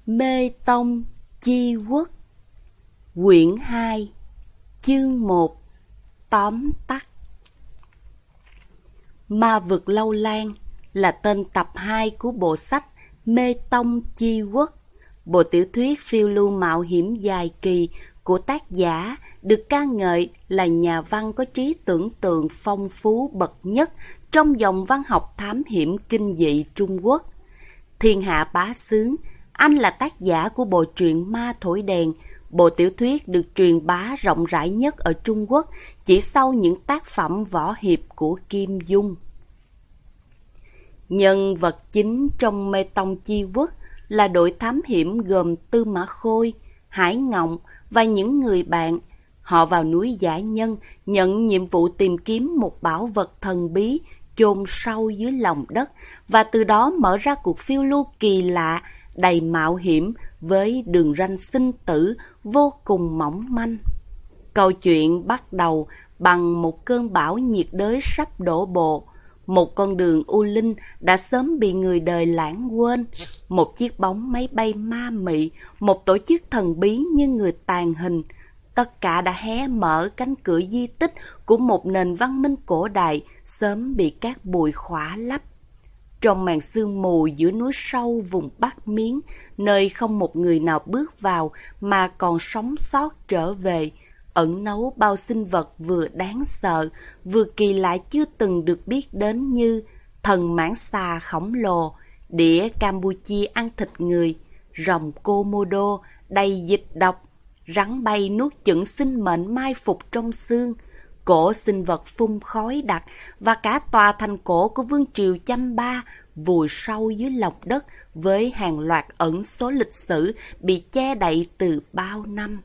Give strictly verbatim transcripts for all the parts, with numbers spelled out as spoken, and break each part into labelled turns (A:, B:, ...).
A: Mê Tông Chi Quốc. Quyển hai, chương một. Tóm tắt. Ma vực Lâu Lan là tên tập hai của bộ sách Mê Tông Chi Quốc, bộ tiểu thuyết phiêu lưu mạo hiểm dài kỳ của tác giả được ca ngợi là nhà văn có trí tưởng tượng phong phú bậc nhất trong dòng văn học thám hiểm kinh dị Trung Quốc. Thiên Hạ Bá Xướng, anh là tác giả của bộ truyện Ma Thổi Đèn, bộ tiểu thuyết được truyền bá rộng rãi nhất ở Trung Quốc, chỉ sau những tác phẩm võ hiệp của Kim Dung. Nhân vật chính trong Mê Tông Chi Quốc là đội thám hiểm gồm Tư Mã Khôi, Hải Ngộng và những người bạn. Họ vào núi Dã Nhân nhận nhiệm vụ tìm kiếm một bảo vật thần bí chôn sâu dưới lòng đất và từ đó mở ra cuộc phiêu lưu kỳ lạ, đầy mạo hiểm với đường ranh sinh tử vô cùng mỏng manh. Câu chuyện bắt đầu bằng một cơn bão nhiệt đới sắp đổ bộ. Một con đường u linh đã sớm bị người đời lãng quên. Một chiếc bóng máy bay ma mị, một tổ chức thần bí như người tàn hình. Tất cả đã hé mở cánh cửa di tích của một nền văn minh cổ đại sớm bị cát bụi khỏa lấp. Trong màn sương mù giữa núi sâu vùng Bắc Miến, nơi không một người nào bước vào mà còn sống sót trở về, ẩn nấu bao sinh vật vừa đáng sợ, vừa kỳ lạ chưa từng được biết đến như thần mãng xà khổng lồ, đĩa Campuchia ăn thịt người, rồng Komodo đầy dịch độc, rắn bay nuốt chửng sinh mệnh mai phục trong xương, cổ sinh vật phun khói đặc và cả tòa thành cổ của vương triều Chăm Ba vùi sâu dưới lòng đất với hàng loạt ẩn số lịch sử bị che đậy từ bao năm.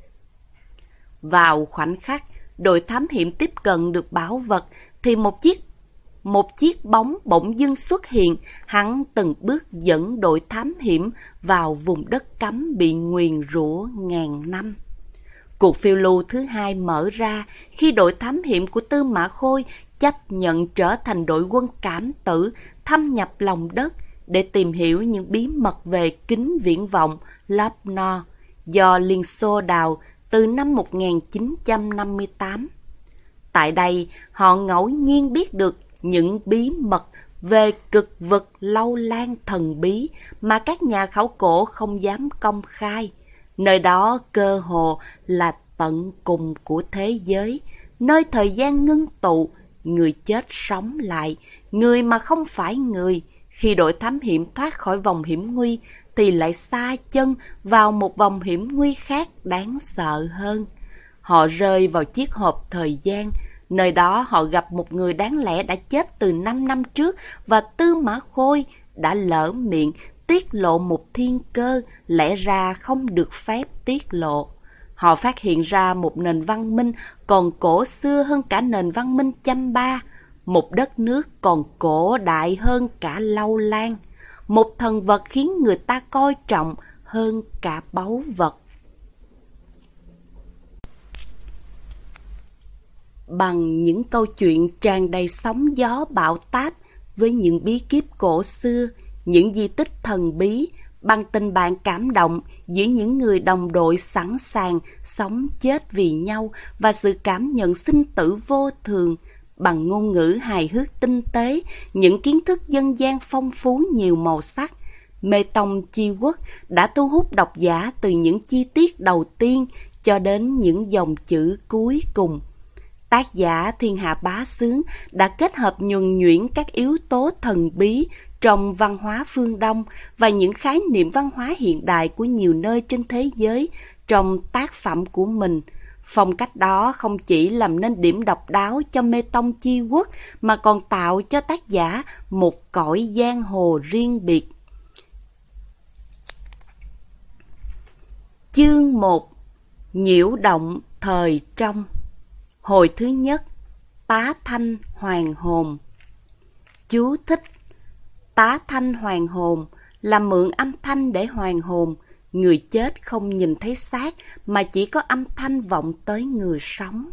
A: Vào khoảnh khắc đội thám hiểm tiếp cận được bảo vật thì một chiếc một chiếc bóng bỗng dưng xuất hiện. Hắn từng bước dẫn đội thám hiểm vào vùng đất cấm bị nguyền rủa ngàn năm. Cuộc phiêu lưu thứ hai mở ra khi đội thám hiểm của Tư Mã Khôi chấp nhận trở thành đội quân cảm tử thâm nhập lòng đất để tìm hiểu những bí mật về kính viễn vọng Lobno do Liên Xô đào từ năm một nghìn chín trăm năm mươi tám. Tại đây, họ ngẫu nhiên biết được những bí mật về cực vực Lâu Lan thần bí mà các nhà khảo cổ không dám công khai. Nơi đó cơ hồ là tận cùng của thế giới, nơi thời gian ngưng tụ, người chết sống lại, người mà không phải người. Khi đội thám hiểm thoát khỏi vòng hiểm nguy thì lại xa chân vào một vòng hiểm nguy khác đáng sợ hơn. Họ rơi vào chiếc hộp thời gian. Nơi đó họ gặp một người đáng lẽ đã chết từ năm năm trước và Tư Mã Khôi đã lỡ miệng tiết lộ một thiên cơ lẽ ra không được phép tiết lộ. Họ phát hiện ra một nền văn minh còn cổ xưa hơn cả nền văn minh Chăm Ba, một đất nước còn cổ đại hơn cả Lâu Lan, một thần vật khiến người ta coi trọng hơn cả báu vật. Bằng những câu chuyện tràn đầy sóng gió bão táp với những bí kíp cổ xưa, những di tích thần bí, bằng tình bạn cảm động giữa những người đồng đội sẵn sàng sống chết vì nhau và sự cảm nhận sinh tử vô thường, bằng ngôn ngữ hài hước tinh tế, những kiến thức dân gian phong phú nhiều màu sắc, Mê Tông Chi Quốc đã thu hút độc giả từ những chi tiết đầu tiên cho đến những dòng chữ cuối cùng. Tác giả Thiên Hạ Bá Xướng đã kết hợp nhuần nhuyễn các yếu tố thần bí trong văn hóa phương Đông và những khái niệm văn hóa hiện đại của nhiều nơi trên thế giới trong tác phẩm của mình. Phong cách đó không chỉ làm nên điểm độc đáo cho Mê Tông Chi Quốc mà còn tạo cho tác giả một cõi giang hồ riêng biệt. Chương một. Nhiễu động thời trong. Hồi thứ nhất. Tá thanh hoàn hồn. Chú thích: tá thanh hoàn hồn là mượn âm thanh để hoàn hồn. Người chết không nhìn thấy xác mà chỉ có âm thanh vọng tới người sống.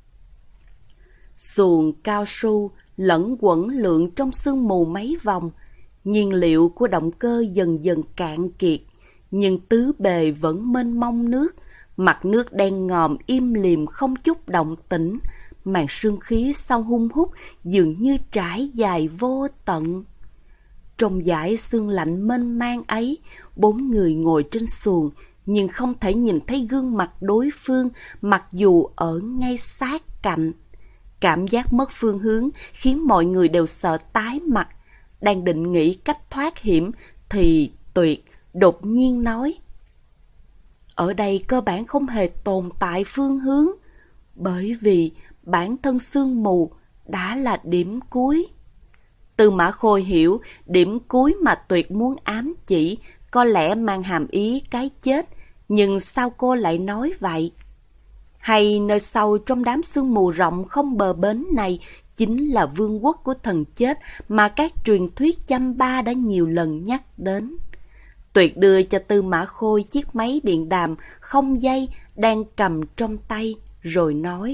A: Xuồng cao su lẫn quẩn lượn trong sương mù mấy vòng. Nhiên liệu của động cơ dần dần cạn kiệt. nhưng tứ bề vẫn mênh mông nước, mặt nước đen ngòm im lìm không chút động tĩnh, màn sương khí sau hun hút dường như trải dài vô tận. Trong dải sương lạnh mênh mang ấy, bốn người ngồi trên xuồng, nhưng không thể nhìn thấy gương mặt đối phương mặc dù ở ngay sát cạnh. Cảm giác mất phương hướng khiến mọi người đều sợ tái mặt. Đang định nghĩ cách thoát hiểm thì Tuyệt đột nhiên nói: ở đây cơ bản không hề tồn tại phương hướng, bởi vì bản thân sương mù đã là điểm cuối. Tư Mã Khôi hiểu điểm cuối mà Tuyệt muốn ám chỉ có lẽ mang hàm ý cái chết, nhưng sao cô lại nói vậy? Hay nơi sâu trong đám sương mù rộng không bờ bến này chính là vương quốc của thần chết mà các truyền thuyết chăm ba đã nhiều lần nhắc đến? Tuyệt đưa cho Tư Mã Khôi chiếc máy điện đàm không dây đang cầm trong tay, rồi nói: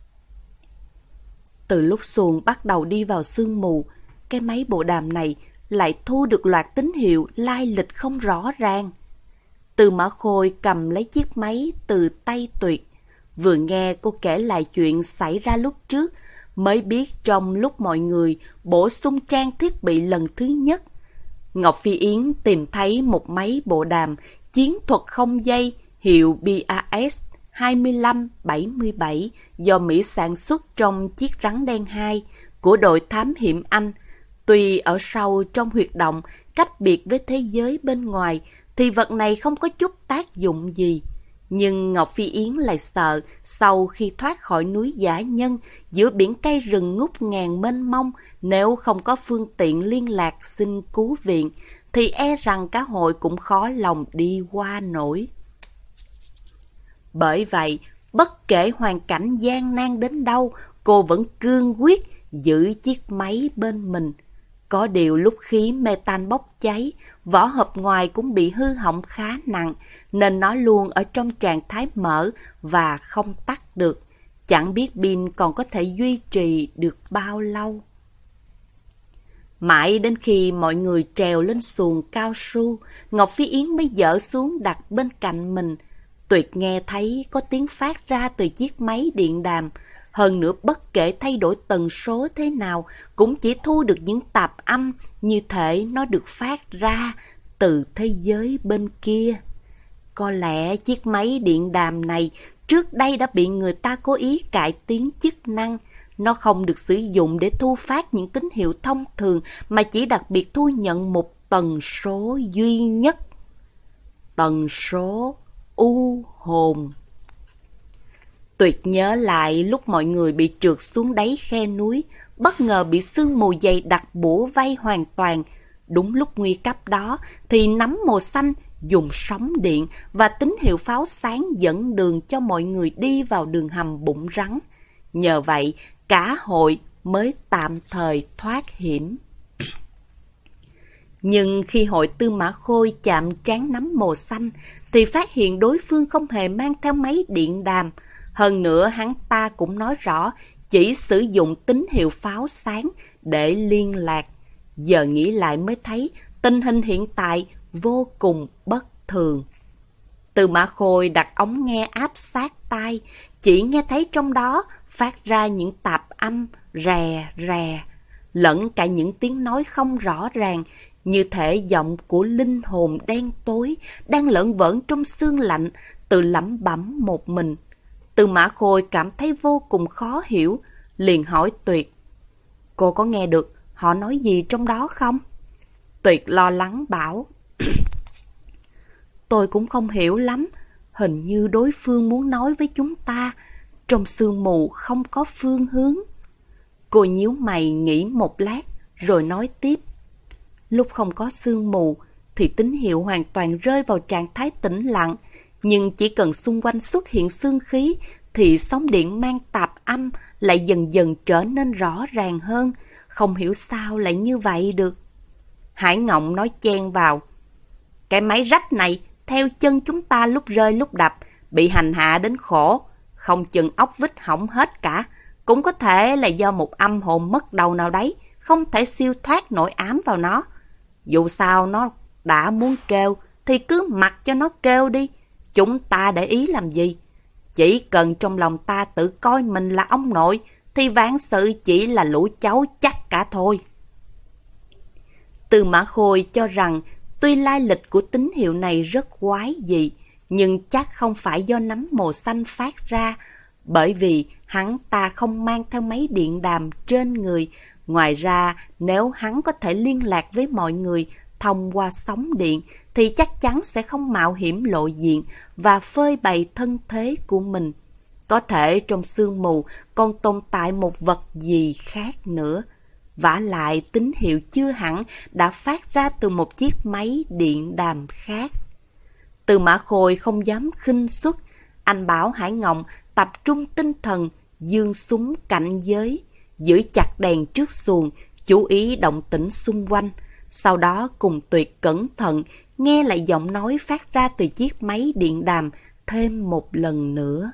A: từ lúc xuồng bắt đầu đi vào sương mù, cái máy bộ đàm này lại thu được loạt tín hiệu lai lịch không rõ ràng. Tư Mã Khôi cầm lấy chiếc máy từ tay Tuyệt, vừa nghe cô kể lại chuyện xảy ra lúc trước, mới biết trong lúc mọi người bổ sung trang thiết bị lần thứ nhất, Ngọc Phi Yến tìm thấy một máy bộ đàm chiến thuật không dây hiệu B A S hai lăm bảy bảy do Mỹ sản xuất trong chiếc Rắn Đen hai của đội thám hiểm Anh. Tuy ở sâu trong huyệt động, cách biệt với thế giới bên ngoài, thì vật này không có chút tác dụng gì. Nhưng Ngọc Phi Yến lại sợ sau khi thoát khỏi núi Dã Nhân giữa biển cây rừng ngút ngàn mênh mông, nếu không có phương tiện liên lạc xin cứu viện, thì e rằng cả hội cũng khó lòng đi qua nổi. Bởi vậy, bất kể hoàn cảnh gian nan đến đâu, cô vẫn cương quyết giữ chiếc máy bên mình. Có điều lúc khí metan bốc cháy, vỏ hộp ngoài cũng bị hư hỏng khá nặng, nên nó luôn ở trong trạng thái mở và không tắt được. Chẳng biết pin còn có thể duy trì được bao lâu. Mãi đến khi mọi người trèo lên xuồng cao su, Ngọc Phi Yến mới dỡ xuống đặt bên cạnh mình. Tuyệt nghe thấy có tiếng phát ra từ chiếc máy điện đàm. Hơn nữa bất kể thay đổi tần số thế nào, cũng chỉ thu được những tạp âm như thể nó được phát ra từ thế giới bên kia. Có lẽ chiếc máy điện đàm này trước đây đã bị người ta cố ý cải tiến chức năng. Nó không được sử dụng để thu phát những tín hiệu thông thường, mà chỉ đặc biệt thu nhận một tần số duy nhất. Tần số u hồn. Tuyệt nhớ lại lúc mọi người bị trượt xuống đáy khe núi, bất ngờ bị sương mù dày đặc bủa vây hoàn toàn. Đúng lúc nguy cấp đó thì nắm màu xanh dùng sóng điện và tín hiệu pháo sáng dẫn đường cho mọi người đi vào đường hầm bụng rắn. Nhờ vậy, cả hội mới tạm thời thoát hiểm. Nhưng khi hội Tư Mã Khôi chạm trán nắm màu xanh, thì phát hiện đối phương không hề mang theo máy điện đàm. Hơn nữa hắn ta cũng nói rõ chỉ sử dụng tín hiệu pháo sáng để liên lạc. Giờ nghĩ lại mới thấy tình hình hiện tại vô cùng bất thường. Tư Mã Khôi đặt ống nghe áp sát tai, chỉ nghe thấy trong đó phát ra những tạp âm rè rè, lẫn cả những tiếng nói không rõ ràng, như thể giọng của linh hồn đen tối đang lởn vởn trong xương lạnh, tự lẩm bẩm một mình. Tư Mã Khôi cảm thấy vô cùng khó hiểu, liền hỏi Tuyệt: cô có nghe được họ nói gì trong đó không? Tuyệt lo lắng bảo: tôi cũng không hiểu lắm, hình như đối phương muốn nói với chúng ta trong sương mù không có phương hướng. Cô nhíu mày nghĩ một lát rồi nói tiếp: lúc không có sương mù thì tín hiệu hoàn toàn rơi vào trạng thái tĩnh lặng, nhưng chỉ cần xung quanh xuất hiện xương khí thì sóng điện mang tạp âm lại dần dần trở nên rõ ràng hơn. Không hiểu sao lại như vậy được. Hải Ngộng nói chen vào: cái máy rách này theo chân chúng ta lúc rơi lúc đập, bị hành hạ đến khổ, không chừng ốc vít hỏng hết cả. Cũng có thể là do một âm hồn mất đầu nào đấy, không thể siêu thoát nổi ám vào nó. Dù sao nó đã muốn kêu thì cứ mặc cho nó kêu đi. Chúng ta để ý làm gì? Chỉ cần trong lòng ta tự coi mình là ông nội, thì vạn sự chỉ là lũ cháu chắc cả thôi. Tư Mã Khôi cho rằng tuy lai lịch của tín hiệu này rất quái dị, nhưng chắc không phải do nấm màu xanh phát ra, bởi vì hắn ta không mang theo máy điện đàm trên người. Ngoài ra, nếu hắn có thể liên lạc với mọi người thông qua sóng điện, thì chắc chắn sẽ không mạo hiểm lộ diện và phơi bày thân thế của mình. Có thể trong sương mù còn tồn tại một vật gì khác nữa. Vả lại tín hiệu chưa hẳn đã phát ra từ một chiếc máy điện đàm khác. Tư Mã Khôi không dám khinh suất. Anh bảo Hải Ngộng tập trung tinh thần, giương súng cảnh giới, giữ chặt đèn trước xuồng, chú ý động tĩnh xung quanh. Sau đó cùng Tuyệt cẩn thận nghe lại giọng nói phát ra từ chiếc máy điện đàm thêm một lần nữa.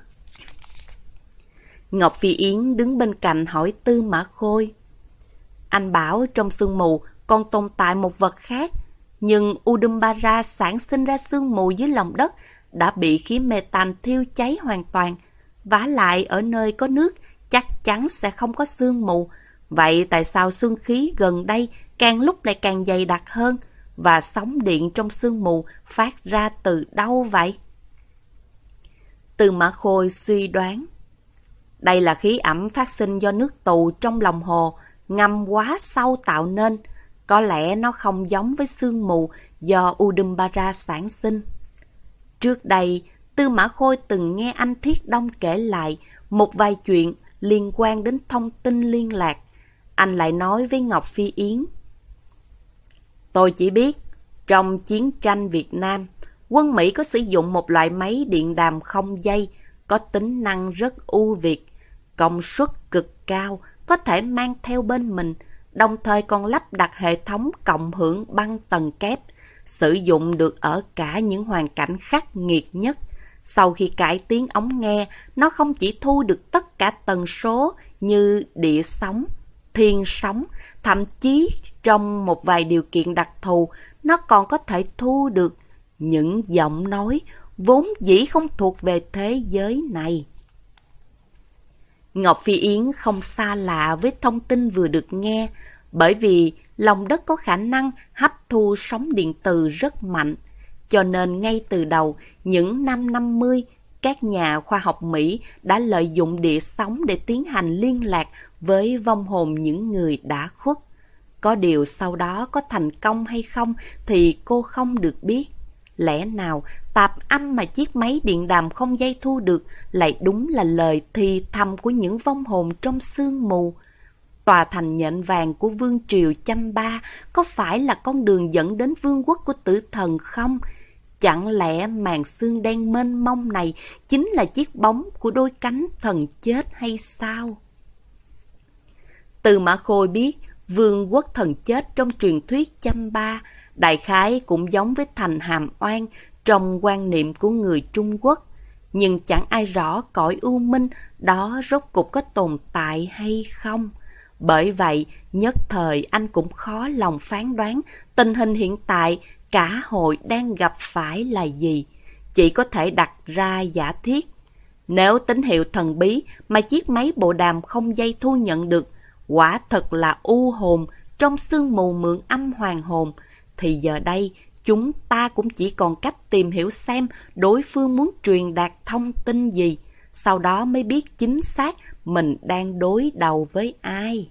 A: Ngọc Phi Yến đứng bên cạnh hỏi Tư Mã Khôi. Anh bảo trong sương mù còn tồn tại một vật khác, nhưng Udambara sản sinh ra sương mù dưới lòng đất đã bị khí metan thiêu cháy hoàn toàn. Vả lại ở nơi có nước chắc chắn sẽ không có sương mù. Vậy tại sao sương khí gần đây càng lúc lại càng dày đặc hơn? Và sóng điện trong sương mù phát ra từ đâu vậy? Tư Mã Khôi suy đoán. Đây là khí ẩm phát sinh do nước tù trong lòng hồ ngâm quá sâu tạo nên. Có lẽ nó không giống với sương mù do Udambara sản sinh. Trước đây, Tư Mã Khôi từng nghe anh Thiết Đông kể lại một vài chuyện liên quan đến thông tin liên lạc. Anh lại nói với Ngọc Phi Yến. Tôi chỉ biết, trong chiến tranh Việt Nam, quân Mỹ có sử dụng một loại máy điện đàm không dây có tính năng rất ưu việt, công suất cực cao, có thể mang theo bên mình, đồng thời còn lắp đặt hệ thống cộng hưởng băng tần kép, sử dụng được ở cả những hoàn cảnh khắc nghiệt nhất. Sau khi cải tiến ống nghe, nó không chỉ thu được tất cả tần số như địa sóng, thiên sóng, thậm chí trong một vài điều kiện đặc thù, nó còn có thể thu được những giọng nói vốn dĩ không thuộc về thế giới này. Ngọc Phi Yến không xa lạ với thông tin vừa được nghe, bởi vì lòng đất có khả năng hấp thu sóng điện từ rất mạnh. Cho nên ngay từ đầu, những năm năm mươi, các nhà khoa học Mỹ đã lợi dụng địa sóng để tiến hành liên lạc với vong hồn những người đã khuất. Có điều sau đó có thành công hay không thì cô không được biết. Lẽ nào tạp âm mà chiếc máy điện đàm không dây thu được lại đúng là lời thì thầm của những vong hồn trong sương mù? Tòa thành nhện vàng của vương triều Chăm Ba có phải là con đường dẫn đến vương quốc của tử thần không? Chẳng lẽ màn sương đen mênh mông này chính là chiếc bóng của đôi cánh thần chết hay sao? Tư Mã Khôi biết vương quốc thần chết trong truyền thuyết Chăm Ba đại khái cũng giống với thành Hàm Oan trong quan niệm của người Trung Quốc. Nhưng chẳng ai rõ cõi u minh đó rốt cuộc có tồn tại hay không. Bởi vậy, nhất thời anh cũng khó lòng phán đoán tình hình hiện tại cả hội đang gặp phải là gì. Chỉ có thể đặt ra giả thiết. Nếu tín hiệu thần bí mà chiếc máy bộ đàm không dây thu nhận được quả thật là u hồn trong sương mù mượn âm hoàng hồn, thì giờ đây chúng ta cũng chỉ còn cách tìm hiểu xem đối phương muốn truyền đạt thông tin gì, sau đó mới biết chính xác mình đang đối đầu với ai.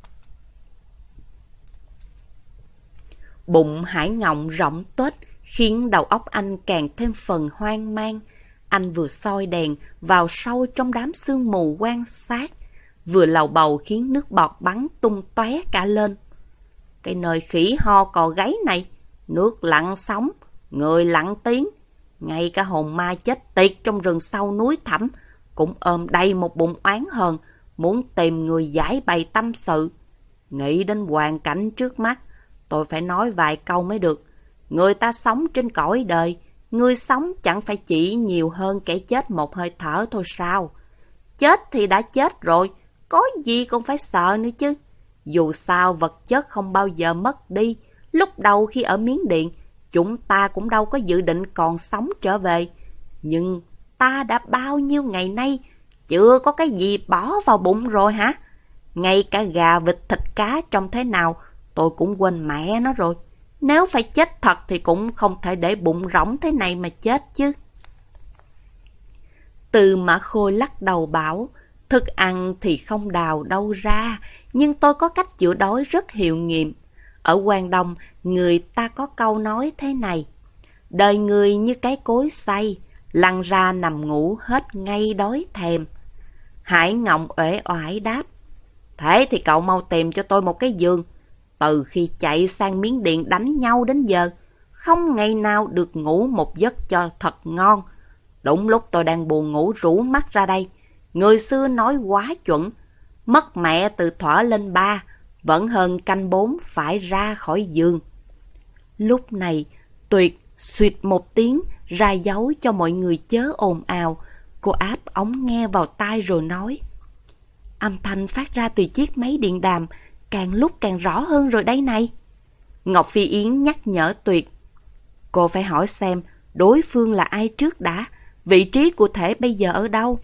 A: Bụng Hải Ngộng rỗng tuếch khiến đầu óc anh càng thêm phần hoang mang. Anh vừa soi đèn vào sâu trong đám sương mù quan sát, vừa lầu bầu khiến nước bọt bắn tung tóe cả lên. Cái nơi khỉ ho cò gáy này, nước lặng sóng, người lặng tiếng, ngay cả hồn ma chết tiệt trong rừng sâu núi thẳm cũng ôm đầy một bụng oán hờn, muốn tìm người giải bày tâm sự. Nghĩ đến hoàn cảnh trước mắt, tôi phải nói vài câu mới được. Người ta sống trên cõi đời, người sống chẳng phải chỉ nhiều hơn kẻ chết một hơi thở thôi sao? Chết thì đã chết rồi, có gì còn phải sợ nữa chứ. Dù sao vật chất không bao giờ mất đi. Lúc đầu khi ở Miến Điện, chúng ta cũng đâu có dự định còn sống trở về. Nhưng ta đã bao nhiêu ngày nay chưa có cái gì bỏ vào bụng rồi hả? Ngay cả gà, vịt, thịt cá trông thế nào tôi cũng quên mẹ nó rồi. Nếu phải chết thật thì cũng không thể để bụng rỗng thế này mà chết chứ. Tư Mã Khôi lắc đầu bảo, thức ăn thì không đào đâu ra, nhưng tôi có cách chữa đói rất hiệu nghiệm. Ở Quang Đông, người ta có câu nói thế này: đời người như cái cối xay, lăn ra nằm ngủ hết ngay đói thèm. Hải Ngộng uể oải đáp, thế thì cậu mau tìm cho tôi một cái giường. Từ khi chạy sang Miến Điện đánh nhau đến giờ, không ngày nào được ngủ một giấc cho thật ngon. Đúng lúc tôi đang buồn ngủ rũ mắt ra đây, người xưa nói quá chuẩn, mất mẹ từ thuở lên ba, vẫn hơn canh bốn phải ra khỏi giường. Lúc này, Tuyệt suýt một tiếng ra dấu cho mọi người chớ ồn ào. Cô áp ống nghe vào tai rồi nói, âm thanh phát ra từ chiếc máy điện đàm càng lúc càng rõ hơn rồi đây này. Ngọc Phi Yến nhắc nhở Tuyệt, cô phải hỏi xem đối phương là ai trước đã, vị trí cụ thể bây giờ ở đâu.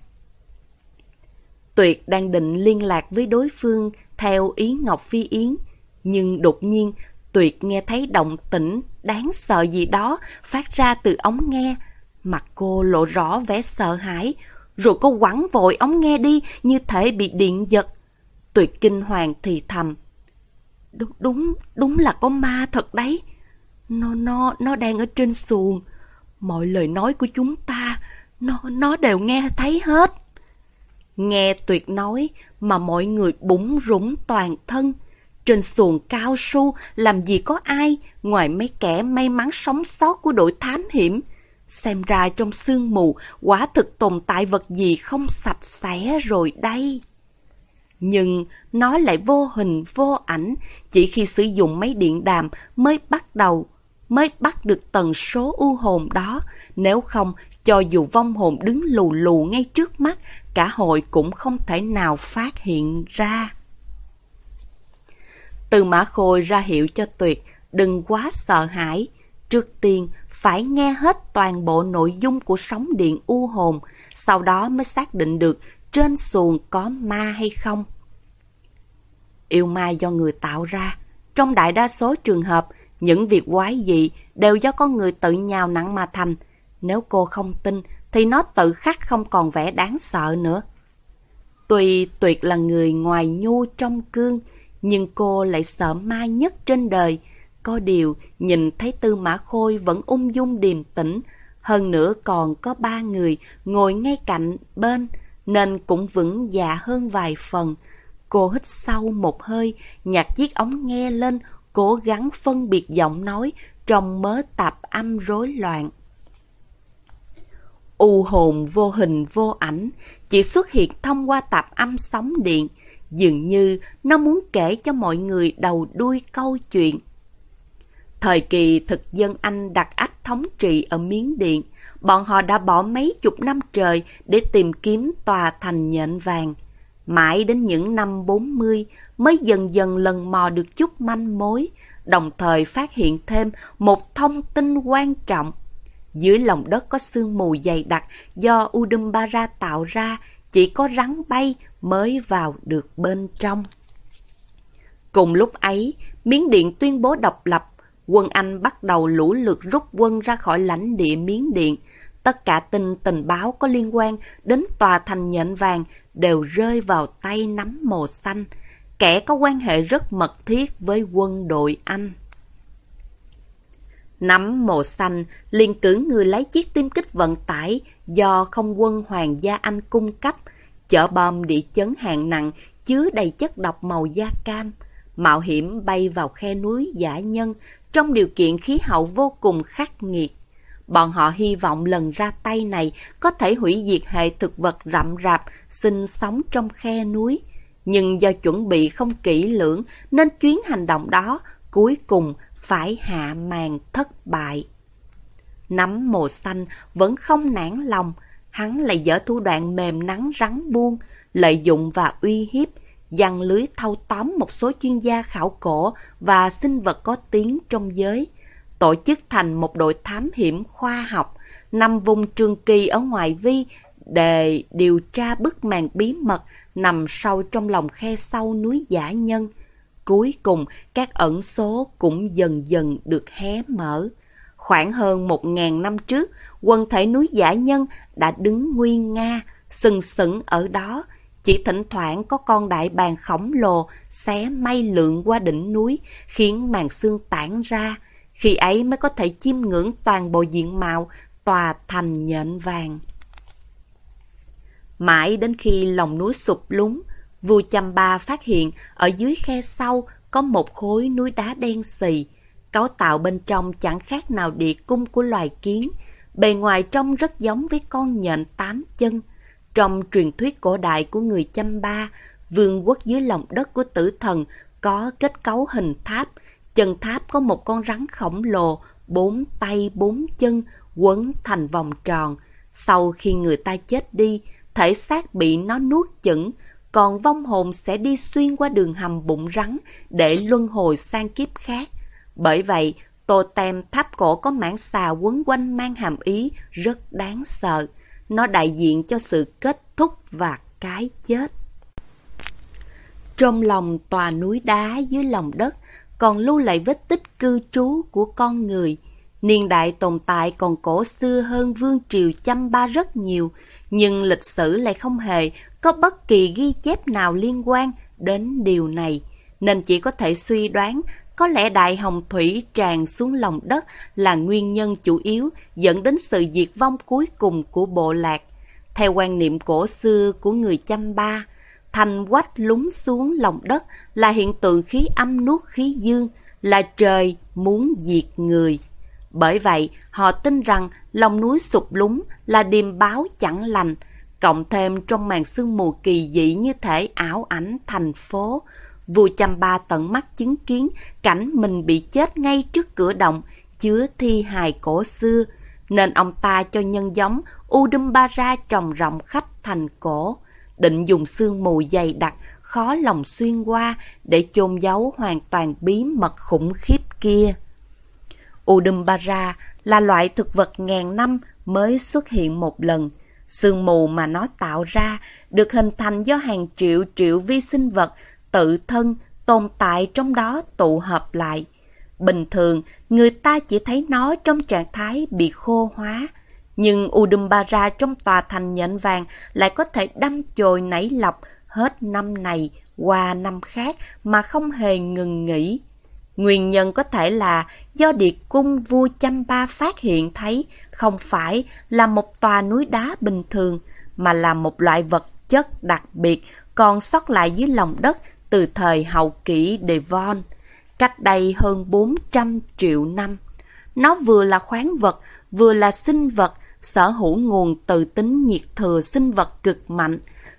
A: Tuyệt đang định liên lạc với đối phương theo ý Ngọc Phi Yến, nhưng đột nhiên Tuyệt nghe thấy động tĩnh đáng sợ gì đó phát ra từ ống nghe. Mặt cô lộ rõ vẻ sợ hãi, rồi cô quẳng vội ống nghe đi như thể bị điện giật. Tuyệt kinh hoàng thì thầm, đúng, đúng, đúng là có ma thật đấy. Nó, nó, nó đang ở trên xuồng. Mọi lời nói của chúng ta, nó, nó đều nghe thấy hết. Nghe Tuyệt nói mà mọi người bủn rủn toàn thân. Trên xuồng cao su làm gì có ai ngoài mấy kẻ may mắn sống sót của đội thám hiểm. Xem ra trong sương mù quả thực tồn tại vật gì không sạch sẽ rồi đây. Nhưng nó lại vô hình vô ảnh, chỉ khi sử dụng máy điện đàm mới bắt đầu, mới bắt được tần số u hồn đó. Nếu không, cho dù vong hồn đứng lù lù ngay trước mắt, cả hội cũng không thể nào phát hiện ra. Tư Mã Khôi ra hiệu cho Tuyệt đừng quá sợ hãi. Trước tiên phải nghe hết toàn bộ nội dung của sóng điện u hồn, sau đó mới xác định được trên xuồng có ma hay không. Yêu ma do người tạo ra. Trong đại đa số trường hợp, những việc quái dị đều do con người tự nhào nặn mà thành. Nếu cô không tin, thì nó tự khắc không còn vẻ đáng sợ nữa. Tuy Tuyệt là người ngoài nhu trong cương, nhưng cô lại sợ ma nhất trên đời. Có điều, nhìn thấy Tư Mã Khôi vẫn ung dung điềm tĩnh, hơn nữa còn có ba người ngồi ngay cạnh bên, nên cũng vững dạ hơn vài phần. Cô hít sâu một hơi, nhặt chiếc ống nghe lên, cố gắng phân biệt giọng nói trong mớ tạp âm rối loạn. U hồn vô hình vô ảnh, chỉ xuất hiện thông qua tạp âm sóng điện. Dường như nó muốn kể cho mọi người đầu đuôi câu chuyện. Thời kỳ thực dân Anh đặt ách thống trị ở Miến Điện, bọn họ đã bỏ mấy chục năm trời để tìm kiếm tòa thành nhện vàng. Mãi đến những năm bốn mươi mới dần dần lần mò được chút manh mối, đồng thời phát hiện thêm một thông tin quan trọng. Dưới lòng đất có sương mù dày đặc do Udambara tạo ra, chỉ có rắn bay mới vào được bên trong. Cùng lúc ấy, Miến Điện tuyên bố độc lập, quân Anh bắt đầu lũ lượt rút quân ra khỏi lãnh địa Miến Điện. Tất cả tin tình báo có liên quan đến tòa thành nhện vàng đều rơi vào tay Nắm Mồ Xanh, kẻ có quan hệ rất mật thiết với quân đội Anh. Nắm Mồ Xanh liền cử người lấy chiếc tiêm kích vận tải do không quân Hoàng gia Anh cung cấp, chở bom địa chấn hạng nặng chứa đầy chất độc màu da cam, mạo hiểm bay vào khe núi Dã Nhân trong điều kiện khí hậu vô cùng khắc nghiệt. Bọn họ hy vọng lần ra tay này có thể hủy diệt hệ thực vật rậm rạp sinh sống trong khe núi. Nhưng do chuẩn bị không kỹ lưỡng nên chuyến hành động đó cuối cùng phải hạ màn thất bại. Nắm Mồ Xanh vẫn không nản lòng, hắn lại dở thủ đoạn mềm nắng rắn buông, lợi dụng và uy hiếp, giăng lưới thâu tóm một số chuyên gia khảo cổ và sinh vật có tiếng trong giới. tổ chức thành một đội thám hiểm khoa học, nằm vùng Trường Kỳ ở ngoại vi để điều tra bức màn bí mật nằm sâu trong lòng khe sâu núi Dã Nhân. Cuối cùng, các ẩn số cũng dần dần được hé mở. Khoảng hơn một ngàn năm trước, quần thể núi Dã Nhân đã đứng nguyên nga, sừng sững ở đó. Chỉ thỉnh thoảng có con đại bàng khổng lồ xé mây lượn qua đỉnh núi, khiến màn sương tản ra. Khi ấy mới có thể chiêm ngưỡng toàn bộ diện mạo tòa thành nhện vàng. Mãi đến khi lòng núi sụp lún, vua Chăm Ba phát hiện ở dưới khe sâu có một khối núi đá đen xì. Cấu tạo bên trong chẳng khác nào địa cung của loài kiến. Bề ngoài trông rất giống với con nhện tám chân. Trong truyền thuyết cổ đại của người Chăm Ba, vương quốc dưới lòng đất của tử thần có kết cấu hình tháp. Chân tháp có một con rắn khổng lồ, bốn tay bốn chân, quấn thành vòng tròn. Sau khi người ta chết đi, thể xác bị nó nuốt chửng, còn vong hồn sẽ đi xuyên qua đường hầm bụng rắn để luân hồi sang kiếp khác. Bởi vậy, totem tháp cổ có mảng xà quấn quanh mang hàm ý rất đáng sợ. Nó đại diện cho sự kết thúc và cái chết. Trong lòng tòa núi đá dưới lòng đất còn lưu lại vết tích cư trú của con người. Niên đại tồn tại còn cổ xưa hơn vương triều Chăm Ba rất nhiều, nhưng lịch sử lại không hề có bất kỳ ghi chép nào liên quan đến điều này, nên chỉ có thể suy đoán có lẽ đại hồng thủy tràn xuống lòng đất là nguyên nhân chủ yếu dẫn đến sự diệt vong cuối cùng của bộ lạc. Theo quan niệm cổ xưa của người Chăm Ba, thành quách lún xuống lòng đất là hiện tượng khí âm nuốt khí dương, là trời muốn diệt người. Bởi vậy, họ tin rằng lòng núi sụp lún là điềm báo chẳng lành, cộng thêm trong màn sương mù kỳ dị như thể ảo ảnh thành phố. Vua Chăm Ba tận mắt chứng kiến cảnh mình bị chết ngay trước cửa động chứa thi hài cổ xưa, nên ông ta cho nhân giống Udumbarra trồng rộng khắp thành cổ, định dùng sương mù dày đặc khó lòng xuyên qua để chôn giấu hoàn toàn bí mật khủng khiếp kia. Udumbarra là loại thực vật ngàn năm mới xuất hiện một lần. Sương mù mà nó tạo ra được hình thành do hàng triệu triệu vi sinh vật tự thân tồn tại trong đó tụ hợp lại. Bình thường, người ta chỉ thấy nó trong trạng thái bị khô hóa, nhưng Udumbarra trong tòa thành nhện vàng lại có thể đâm chồi nảy lọc hết năm này qua năm khác mà không hề ngừng nghỉ. Nguyên nhân có thể là do địa cung vua Chăm Ba phát hiện thấy không phải là một tòa núi đá bình thường, mà là một loại vật chất đặc biệt còn sót lại dưới lòng đất từ thời hậu kỷ Devon, cách đây hơn bốn trăm triệu năm. Nó vừa là khoáng vật, vừa là sinh vật, sở hữu nguồn từ tính nhiệt thừa sinh vật cực mạnh.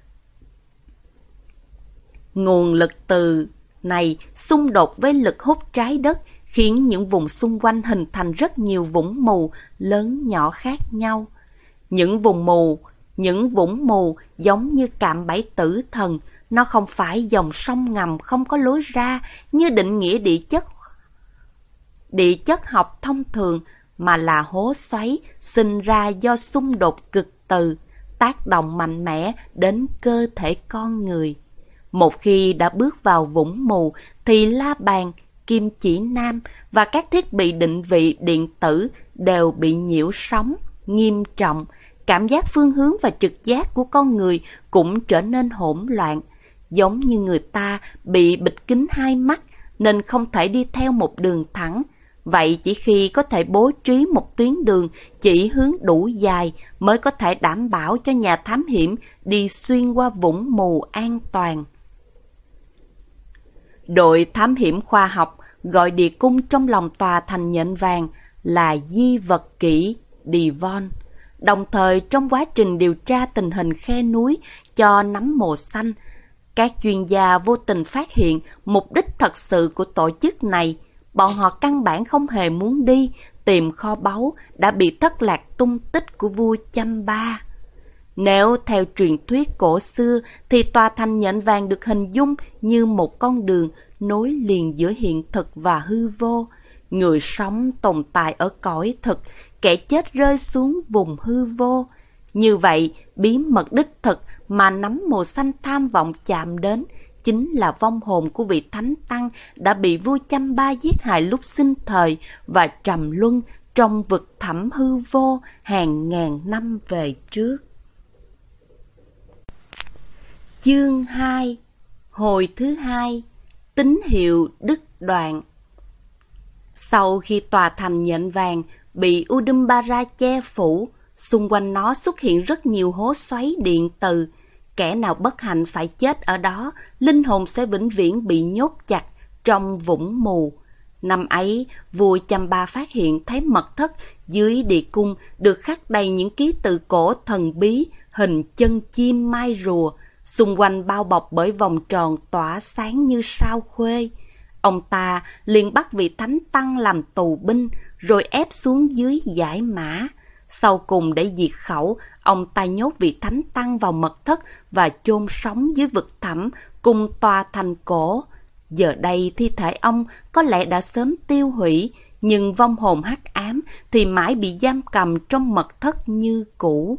A: Nguồn lực từ này xung đột với lực hút trái đất, khiến những vùng xung quanh hình thành rất nhiều vũng mù lớn nhỏ khác nhau. Những vùng mù, những vũng mù giống như cạm bẫy tử thần. Nó không phải dòng sông ngầm không có lối ra như định nghĩa địa chất địa chất học thông thường, mà là hố xoáy sinh ra do xung đột cực từ, tác động mạnh mẽ đến cơ thể con người. Một khi đã bước vào vũng mù thì la bàn, kim chỉ nam và các thiết bị định vị điện tử đều bị nhiễu sóng nghiêm trọng. Cảm giác phương hướng và trực giác của con người cũng trở nên hỗn loạn, giống như người ta bị bịt kính hai mắt nên không thể đi theo một đường thẳng. Vậy chỉ khi có thể bố trí một tuyến đường chỉ hướng đủ dài mới có thể đảm bảo cho nhà thám hiểm đi xuyên qua vũng mù an toàn. Đội thám hiểm khoa học gọi địa cung trong lòng tòa thành nhện vàng là di vật kỷ Devon. Đồng thời trong quá trình điều tra tình hình khe núi cho nấm mồ xanh, các chuyên gia vô tình phát hiện mục đích thật sự của tổ chức này. Bọn họ căn bản không hề muốn đi tìm kho báu đã bị thất lạc tung tích của vua Chăm Ba. Nếu theo truyền thuyết cổ xưa thì tòa thành nhện vàng được hình dung như một con đường nối liền giữa hiện thực và hư vô. người sống tồn tại ở cõi thực, kẻ chết rơi xuống vùng hư vô. Như vậy, bí mật đích thực mà nắm màu xanh tham vọng chạm đến chính là vong hồn của vị thánh tăng đã bị vua Chăm Ba giết hại lúc sinh thời và trầm luân trong vực thẳm hư vô hàng ngàn năm về trước. Chương hai. Hồi thứ hai. Tín hiệu đứt đoạn. Sau khi tòa thành nhện vàng bị Udambara che phủ, xung quanh nó xuất hiện rất nhiều hố xoáy điện từ. Kẻ nào bất hạnh phải chết ở đó, linh hồn sẽ vĩnh viễn bị nhốt chặt trong vũng mù. Năm ấy, vua Chăm Ba phát hiện thấy mật thất dưới địa cung được khắc đầy những ký tự cổ thần bí, hình chân chim mai rùa, xung quanh bao bọc bởi vòng tròn tỏa sáng như sao khuê. Ông ta liền bắt vị thánh tăng làm tù binh, rồi ép xuống dưới giải mã. Sau cùng để diệt khẩu, ông ta nhốt vị thánh tăng vào mật thất và chôn sống dưới vực thẳm cùng tòa thành cổ. Giờ đây thi thể ông có lẽ đã sớm tiêu hủy, nhưng vong hồn hắc ám thì mãi bị giam cầm trong mật thất như cũ.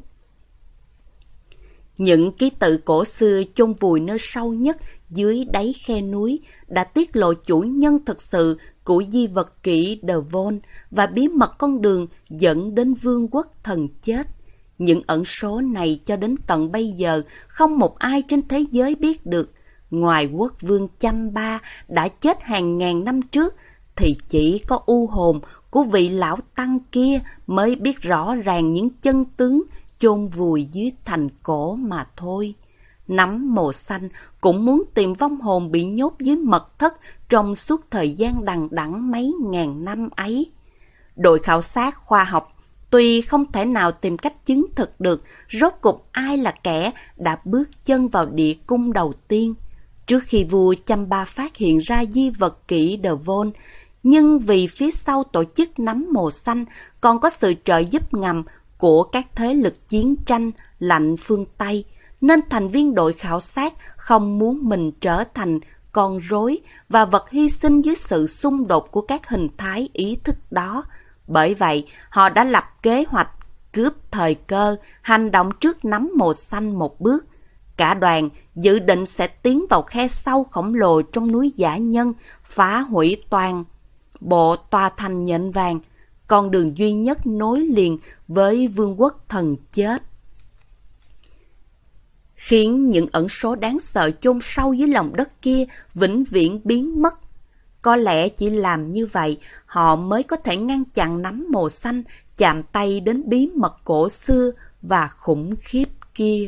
A: Những ký tự cổ xưa chôn vùi nơi sâu nhất dưới đáy khe núi đã tiết lộ chủ nhân thực sự của di vật kỷ Devon và bí mật con đường dẫn đến vương quốc thần chết. Những ẩn số này cho đến tận bây giờ không một ai trên thế giới biết được. Ngoài quốc vương Chăm Ba đã chết hàng ngàn năm trước, thì chỉ có u hồn của vị lão tăng kia mới biết rõ ràng những chân tướng chôn vùi dưới thành cổ mà thôi. Nắm màu xanh cũng muốn tìm vong hồn bị nhốt dưới mật thất trong suốt thời gian đằng đẵng mấy ngàn năm ấy. Đội khảo sát khoa học tuy không thể nào tìm cách chứng thực được rốt cuộc ai là kẻ đã bước chân vào địa cung đầu tiên, trước khi vua Chăm Ba phát hiện ra di vật kỷ Devon, nhưng vì phía sau tổ chức nắm màu xanh còn có sự trợ giúp ngầm của các thế lực chiến tranh lạnh phương Tây, nên thành viên đội khảo sát không muốn mình trở thành con rối và vật hy sinh dưới sự xung đột của các hình thái ý thức đó. Bởi vậy, họ đã lập kế hoạch cướp thời cơ, hành động trước nắm màu xanh một bước. Cả đoàn dự định sẽ tiến vào khe sâu khổng lồ trong núi Dã Nhân, phá hủy toàn bộ tòa thành nhện vàng, con đường duy nhất nối liền với vương quốc thần chết, khiến những ẩn số đáng sợ chôn sâu dưới lòng đất kia vĩnh viễn biến mất. Có lẽ chỉ làm như vậy, họ mới có thể ngăn chặn nắm màu xanh chạm tay đến bí mật cổ xưa và khủng khiếp kia.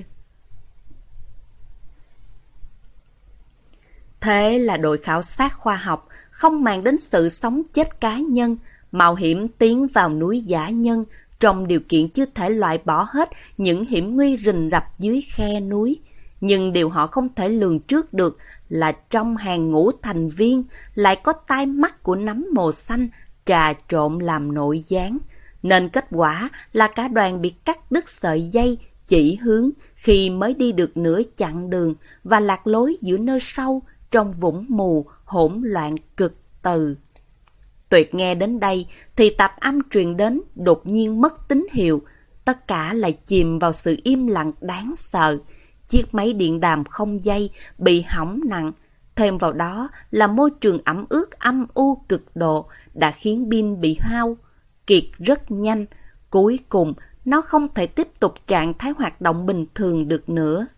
A: Thế là đội khảo sát khoa học không màng đến sự sống chết cá nhân, mạo hiểm tiến vào núi Dã Nhân trong điều kiện chưa thể loại bỏ hết những hiểm nguy rình rập dưới khe núi. Nhưng điều họ không thể lường trước được là trong hàng ngũ thành viên lại có tai mắt của nắm màu xanh trà trộn làm nội gián, nên kết quả là cả đoàn bị cắt đứt sợi dây chỉ hướng khi mới đi được nửa chặng đường và lạc lối giữa nơi sâu trong vũng mù hỗn loạn cực từ. Tuyệt nghe đến đây thì tạp âm truyền đến đột nhiên mất tín hiệu, tất cả lại chìm vào sự im lặng đáng sợ. Chiếc máy điện đàm không dây bị hỏng nặng, thêm vào đó là môi trường ẩm ướt âm u cực độ đã khiến pin bị hao kiệt rất nhanh. Cuối cùng nó không thể tiếp tục trạng thái hoạt động bình thường được nữa.